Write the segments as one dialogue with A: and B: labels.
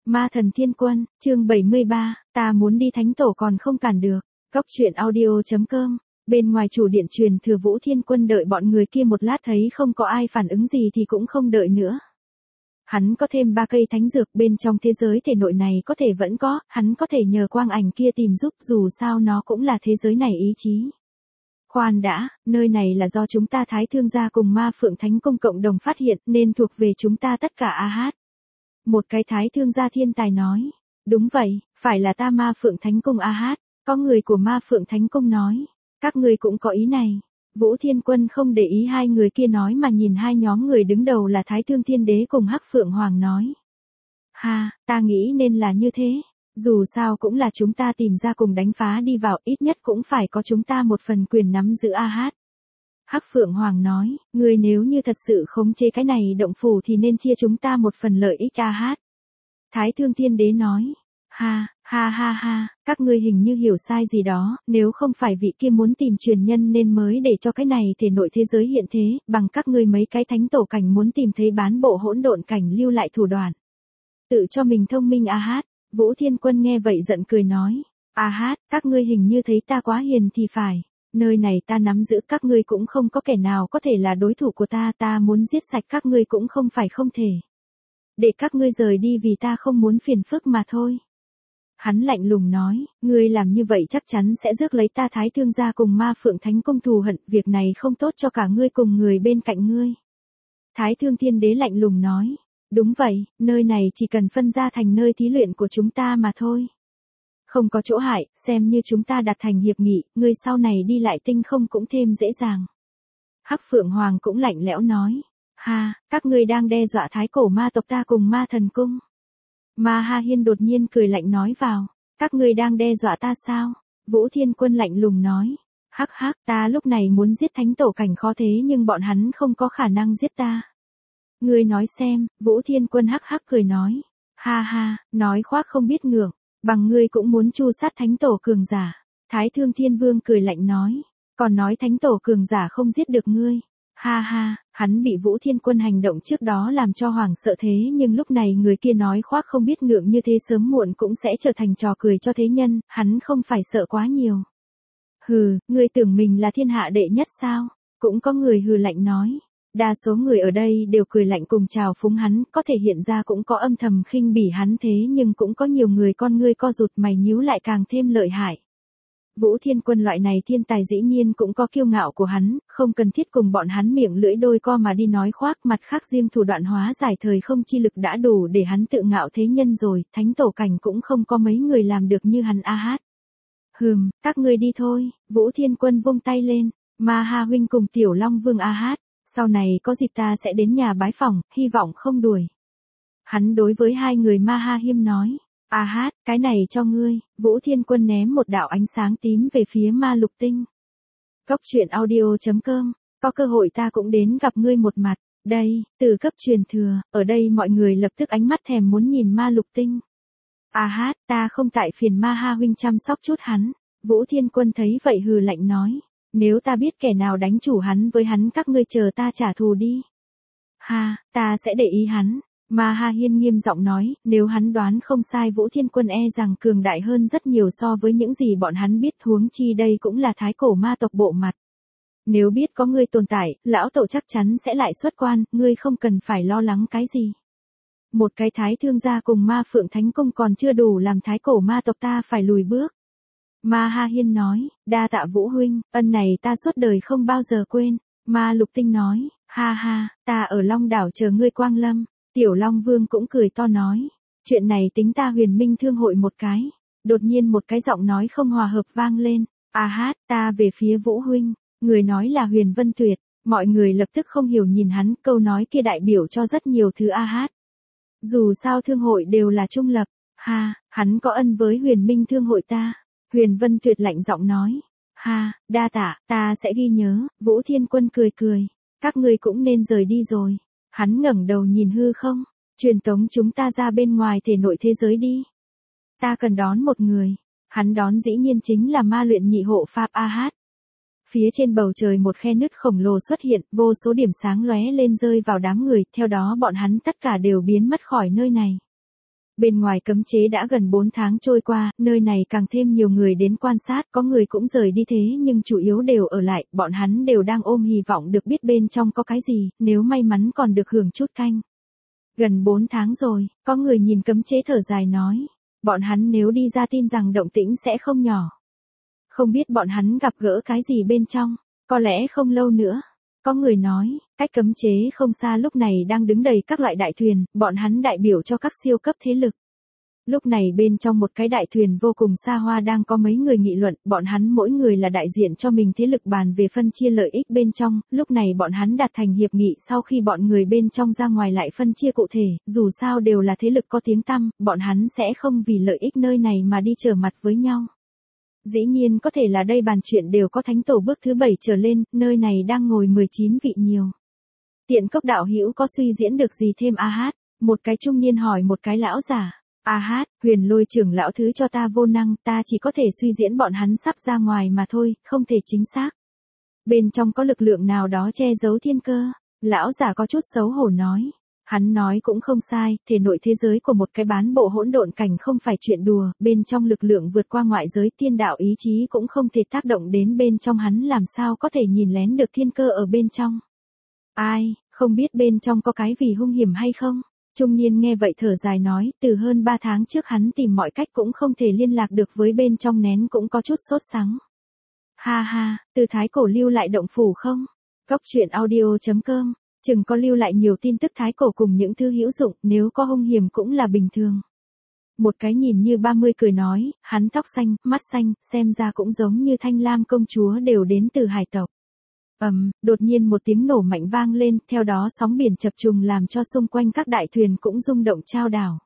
A: Ma thần thiên quân, chương 73, ta muốn đi thánh tổ còn không cản được. Cốc truyện audio.com. Bên ngoài chủ điện truyền thừa Vũ Thiên Quân đợi bọn người kia một lát thấy không có ai phản ứng gì thì cũng không đợi nữa. Hắn có thêm 3 cây thánh dược bên trong thế giới thể nội này có thể vẫn có, hắn có thể nhờ quang ảnh kia tìm giúp dù sao nó cũng là thế giới này ý chí. Khoan đã, nơi này là do chúng ta Thái Thương gia cùng Ma Phượng Thánh Công cộng đồng phát hiện nên thuộc về chúng ta tất cả a hát. Một cái Thái Thương gia thiên tài nói. Đúng vậy, phải là ta Ma Phượng Thánh Công a hát. Có người của Ma Phượng Thánh Công nói. Các người cũng có ý này. Vũ Thiên Quân không để ý hai người kia nói mà nhìn hai nhóm người đứng đầu là Thái Thương Thiên Đế cùng Hắc Phượng Hoàng nói. Ha, ta nghĩ nên là như thế. Dù sao cũng là chúng ta tìm ra cùng đánh phá đi vào, ít nhất cũng phải có chúng ta một phần quyền nắm giữ a hát. Hắc Phượng Hoàng nói, người nếu như thật sự khống chế cái này động phủ thì nên chia chúng ta một phần lợi ích a hát. Thái Thương Thiên Đế nói, ha, các ngươi hình như hiểu sai gì đó, nếu không phải vị kia muốn tìm truyền nhân nên mới để cho cái này thể nội thế giới hiện thế, bằng các ngươi mấy cái thánh tổ cảnh muốn tìm thấy bán bộ hỗn độn cảnh lưu lại thủ đoạn. Tự cho mình thông minh a hát. Vũ Thiên Quân nghe vậy giận cười nói, a hát, các ngươi hình như thấy ta quá hiền thì phải, nơi này ta nắm giữ các ngươi cũng không có kẻ nào có thể là đối thủ của ta muốn giết sạch các ngươi cũng không phải không thể. Để các ngươi rời đi vì ta không muốn phiền phức mà thôi. Hắn lạnh lùng nói, ngươi làm như vậy chắc chắn sẽ rước lấy ta Thái Thương gia cùng Ma Phượng Thánh Công thù hận, việc này không tốt cho cả ngươi cùng người bên cạnh ngươi. Thái Thương Thiên Đế lạnh lùng nói. Đúng vậy, nơi này chỉ cần phân ra thành nơi thí luyện của chúng ta mà thôi. Không có chỗ hại, xem như chúng ta đặt thành hiệp nghị, ngươi sau này đi lại tinh không cũng thêm dễ dàng. Hắc Phượng Hoàng cũng lạnh lẽo nói. Ha, các ngươi đang đe dọa thái cổ ma tộc ta cùng ma thần cung. Ma Ha Hiên đột nhiên cười lạnh nói vào. Các ngươi đang đe dọa ta sao? Vũ Thiên Quân lạnh lùng nói. Hắc, ta lúc này muốn giết thánh tổ cảnh khó thế nhưng bọn hắn không có khả năng giết ta. Ngươi nói xem, Vũ Thiên Quân hắc cười nói. Ha, nói khoác không biết ngượng, bằng ngươi cũng muốn tru sát thánh tổ cường giả. Thái Thương Thiên Vương cười lạnh nói. Còn nói thánh tổ cường giả không giết được ngươi. Ha, hắn bị Vũ Thiên Quân hành động trước đó làm cho hoảng sợ thế nhưng lúc này người kia nói khoác không biết ngượng như thế sớm muộn cũng sẽ trở thành trò cười cho thế nhân, hắn không phải sợ quá nhiều. Hừ, ngươi tưởng mình là thiên hạ đệ nhất sao? Cũng có người hừ lạnh nói. Đa số người ở đây đều cười lạnh cùng chào phúng hắn, có thể hiện ra cũng có âm thầm khinh bỉ hắn thế nhưng cũng có nhiều người con ngươi co rụt mày nhíu lại càng thêm lợi hại. Vũ Thiên Quân loại này thiên tài dĩ nhiên cũng có kiêu ngạo của hắn, không cần thiết cùng bọn hắn miệng lưỡi đôi co mà đi nói khoác, mặt khác riêng thủ đoạn hóa giải thời không chi lực đã đủ để hắn tự ngạo thế nhân rồi, thánh tổ cảnh cũng không có mấy người làm được như hắn a hát. Các ngươi đi thôi, Vũ Thiên Quân vung tay lên, Ma Ha huynh cùng Tiểu Long Vương a hát. Sau này có dịp ta sẽ đến nhà bái phỏng, hy vọng không đuổi. Hắn đối với hai người Ma Ha Hiêm nói. A hát, cái này cho ngươi. Vũ Thiên Quân ném một đạo ánh sáng tím về phía Ma Lục Tinh. Cốc truyện audio.com. Có cơ hội ta cũng đến gặp ngươi một mặt. Đây, từ cấp truyền thừa, ở đây mọi người lập tức ánh mắt thèm muốn nhìn Ma Lục Tinh. A hát, ta không tại phiền Ma Ha huynh chăm sóc chút hắn. Vũ Thiên Quân thấy vậy hừ lạnh nói. Nếu ta biết kẻ nào đánh chủ hắn với hắn các ngươi chờ ta trả thù đi. Ha, ta sẽ để ý hắn. Ma Ha Hiên nghiêm giọng nói, nếu hắn đoán không sai Vũ Thiên Quân e rằng cường đại hơn rất nhiều so với những gì bọn hắn biết, huống chi đây cũng là thái cổ ma tộc bộ mặt. Nếu biết có ngươi tồn tại, lão tổ chắc chắn sẽ lại xuất quan, ngươi không cần phải lo lắng cái gì. Một cái Thái Thương gia cùng Ma Phượng Thánh Công còn chưa đủ làm thái cổ ma tộc ta phải lùi bước. Ma Ha Hiên nói, đa tạ Vũ huynh, ân này ta suốt đời không bao giờ quên. Ma Lục Tinh nói, ha, ta ở Long đảo chờ ngươi quang lâm. Tiểu Long Vương cũng cười to nói, chuyện này tính ta Huyền Minh thương hội một cái. Đột nhiên một cái giọng nói không hòa hợp vang lên, a hát, ta về phía Vũ huynh, người nói là Huyền Vân Tuyệt, mọi người lập tức không hiểu nhìn hắn, câu nói kia đại biểu cho rất nhiều thứ a hát. Dù sao thương hội đều là trung lập, hắn có ân với Huyền Minh thương hội ta. Huyền Vân Tuyệt lạnh giọng nói. Ha, đa tạ, ta sẽ ghi nhớ. Vũ Thiên Quân cười. Các ngươi cũng nên rời đi rồi. Hắn ngẩng đầu nhìn hư không. Truyền tống chúng ta ra bên ngoài thể nội thế giới đi. Ta cần đón một người. Hắn đón dĩ nhiên chính là ma luyện nhị hộ Pháp a hát. Phía trên bầu trời một khe nứt khổng lồ xuất hiện, vô số điểm sáng lóe lên rơi vào đám người, theo đó bọn hắn tất cả đều biến mất khỏi nơi này. Bên ngoài cấm chế đã gần 4 tháng trôi qua, nơi này càng thêm nhiều người đến quan sát, có người cũng rời đi thế nhưng chủ yếu đều ở lại, bọn hắn đều đang ôm hy vọng được biết bên trong có cái gì, nếu may mắn còn được hưởng chút canh. Gần 4 tháng rồi, có người nhìn cấm chế thở dài nói, bọn hắn nếu đi ra tin rằng động tĩnh sẽ không nhỏ. Không biết bọn hắn gặp gỡ cái gì bên trong, có lẽ không lâu nữa. Có người nói, cách cấm chế không xa lúc này đang đứng đầy các loại đại thuyền, bọn hắn đại biểu cho các siêu cấp thế lực. Lúc này bên trong một cái đại thuyền vô cùng xa hoa đang có mấy người nghị luận, bọn hắn mỗi người là đại diện cho mình thế lực bàn về phân chia lợi ích bên trong, lúc này bọn hắn đạt thành hiệp nghị sau khi bọn người bên trong ra ngoài lại phân chia cụ thể, dù sao đều là thế lực có tiếng tăm, bọn hắn sẽ không vì lợi ích nơi này mà đi trở mặt với nhau. Dĩ nhiên có thể là đây bàn chuyện đều có thánh tổ bước thứ 7 trở lên, nơi này đang ngồi 19 vị nhiều. Tiện Cốc đạo hữu có suy diễn được gì thêm a hát? Một cái trung niên hỏi một cái lão giả. A hát, Huyền Lôi trưởng lão thứ cho ta vô năng, ta chỉ có thể suy diễn bọn hắn sắp ra ngoài mà thôi, không thể chính xác. Bên trong có lực lượng nào đó che giấu thiên cơ? Lão giả có chút xấu hổ nói. Hắn nói cũng không sai, thể nội thế giới của một cái bán bộ hỗn độn cảnh không phải chuyện đùa, bên trong lực lượng vượt qua ngoại giới tiên đạo ý chí cũng không thể tác động đến bên trong hắn làm sao có thể nhìn lén được thiên cơ ở bên trong. Ai, không biết bên trong có cái gì hung hiểm hay không? Trung niên nghe vậy thở dài nói, từ hơn 3 tháng trước hắn tìm mọi cách cũng không thể liên lạc được với bên trong nén cũng có chút sốt sắng. Ha ha, từ Thái Cổ lưu lại động phủ không? Góc truyện audio.com chừng có lưu lại nhiều tin tức Thái Cổ cùng những thứ hữu dụng, nếu có hung hiểm cũng là bình thường. Một cái nhìn như 30 cười nói, hắn tóc xanh, mắt xanh, xem ra cũng giống như Thanh Lam công chúa đều đến từ hải tộc. Đột nhiên một tiếng nổ mạnh vang lên, theo đó sóng biển chập trùng làm cho xung quanh các đại thuyền cũng rung động chao đảo.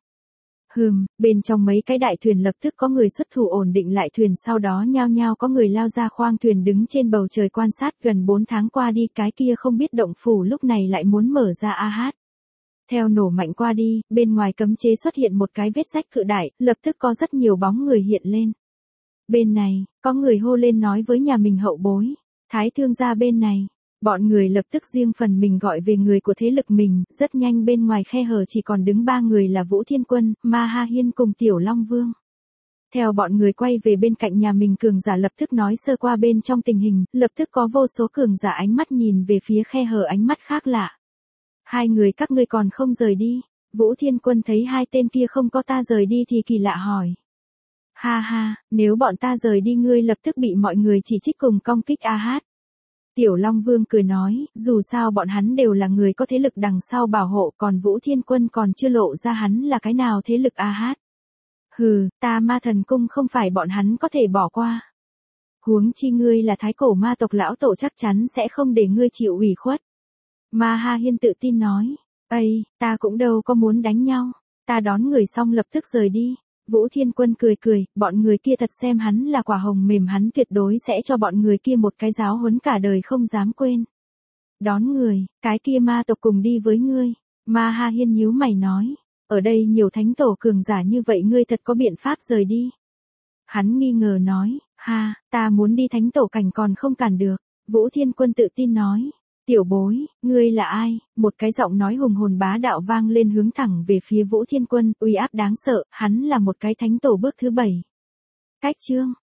A: Bên trong mấy cái đại thuyền lập tức có người xuất thủ ổn định lại thuyền, sau đó nhao nhao có người lao ra khoang thuyền đứng trên bầu trời quan sát. Gần 4 tháng qua đi, cái kia không biết động phủ lúc này lại muốn mở ra a hát. Theo nổ mạnh qua đi, bên ngoài cấm chế xuất hiện một cái vết rách cự đại, lập tức có rất nhiều bóng người hiện lên. Bên này, có người hô lên nói với nhà mình hậu bối, Thái Thương gia bên này. Bọn người lập tức riêng phần mình gọi về người của thế lực mình, rất nhanh bên ngoài khe hở chỉ còn đứng 3 người là Vũ Thiên Quân, Ma Ha Hiên cùng Tiểu Long Vương. Theo bọn người quay về bên cạnh nhà mình, cường giả lập tức nói sơ qua bên trong tình hình, lập tức có vô số cường giả ánh mắt nhìn về phía khe hở, ánh mắt khác lạ. Hai người các ngươi còn không rời đi? Vũ Thiên Quân thấy hai tên kia không có ta rời đi thì kỳ lạ hỏi. Ha ha, nếu bọn ta rời đi ngươi lập tức bị mọi người chỉ trích cùng công kích a hát. Tiểu Long Vương cười nói, dù sao bọn hắn đều là người có thế lực đằng sau bảo hộ, còn Vũ Thiên Quân còn chưa lộ ra hắn là cái nào thế lực a hát. Hừ, ta Ma Thần Cung không phải bọn hắn có thể bỏ qua. Huống chi ngươi là Thái Cổ ma tộc lão tổ, chắc chắn sẽ không để ngươi chịu ủy khuất. Ma Ha Hiên tự tin nói, ây, ta cũng đâu có muốn đánh nhau, ta đón người xong lập tức rời đi. Vũ Thiên Quân cười cười, bọn người kia thật xem hắn là quả hồng mềm, hắn tuyệt đối sẽ cho bọn người kia một cái giáo huấn cả đời không dám quên. Đón người, cái kia ma tộc cùng đi với ngươi. Ma Ha Hiên nhíu mày nói, ở đây nhiều thánh tổ cường giả như vậy, ngươi thật có biện pháp rời đi? Hắn nghi ngờ nói, ha, ta muốn đi thánh tổ cảnh còn không cản được. Vũ Thiên Quân tự tin nói, tiểu bối, ngươi là ai? Một cái giọng nói hùng hồn bá đạo vang lên hướng thẳng về phía Vũ Thiên Quân, uy áp đáng sợ, hắn là một cái thánh tổ bước thứ 7. Cách chương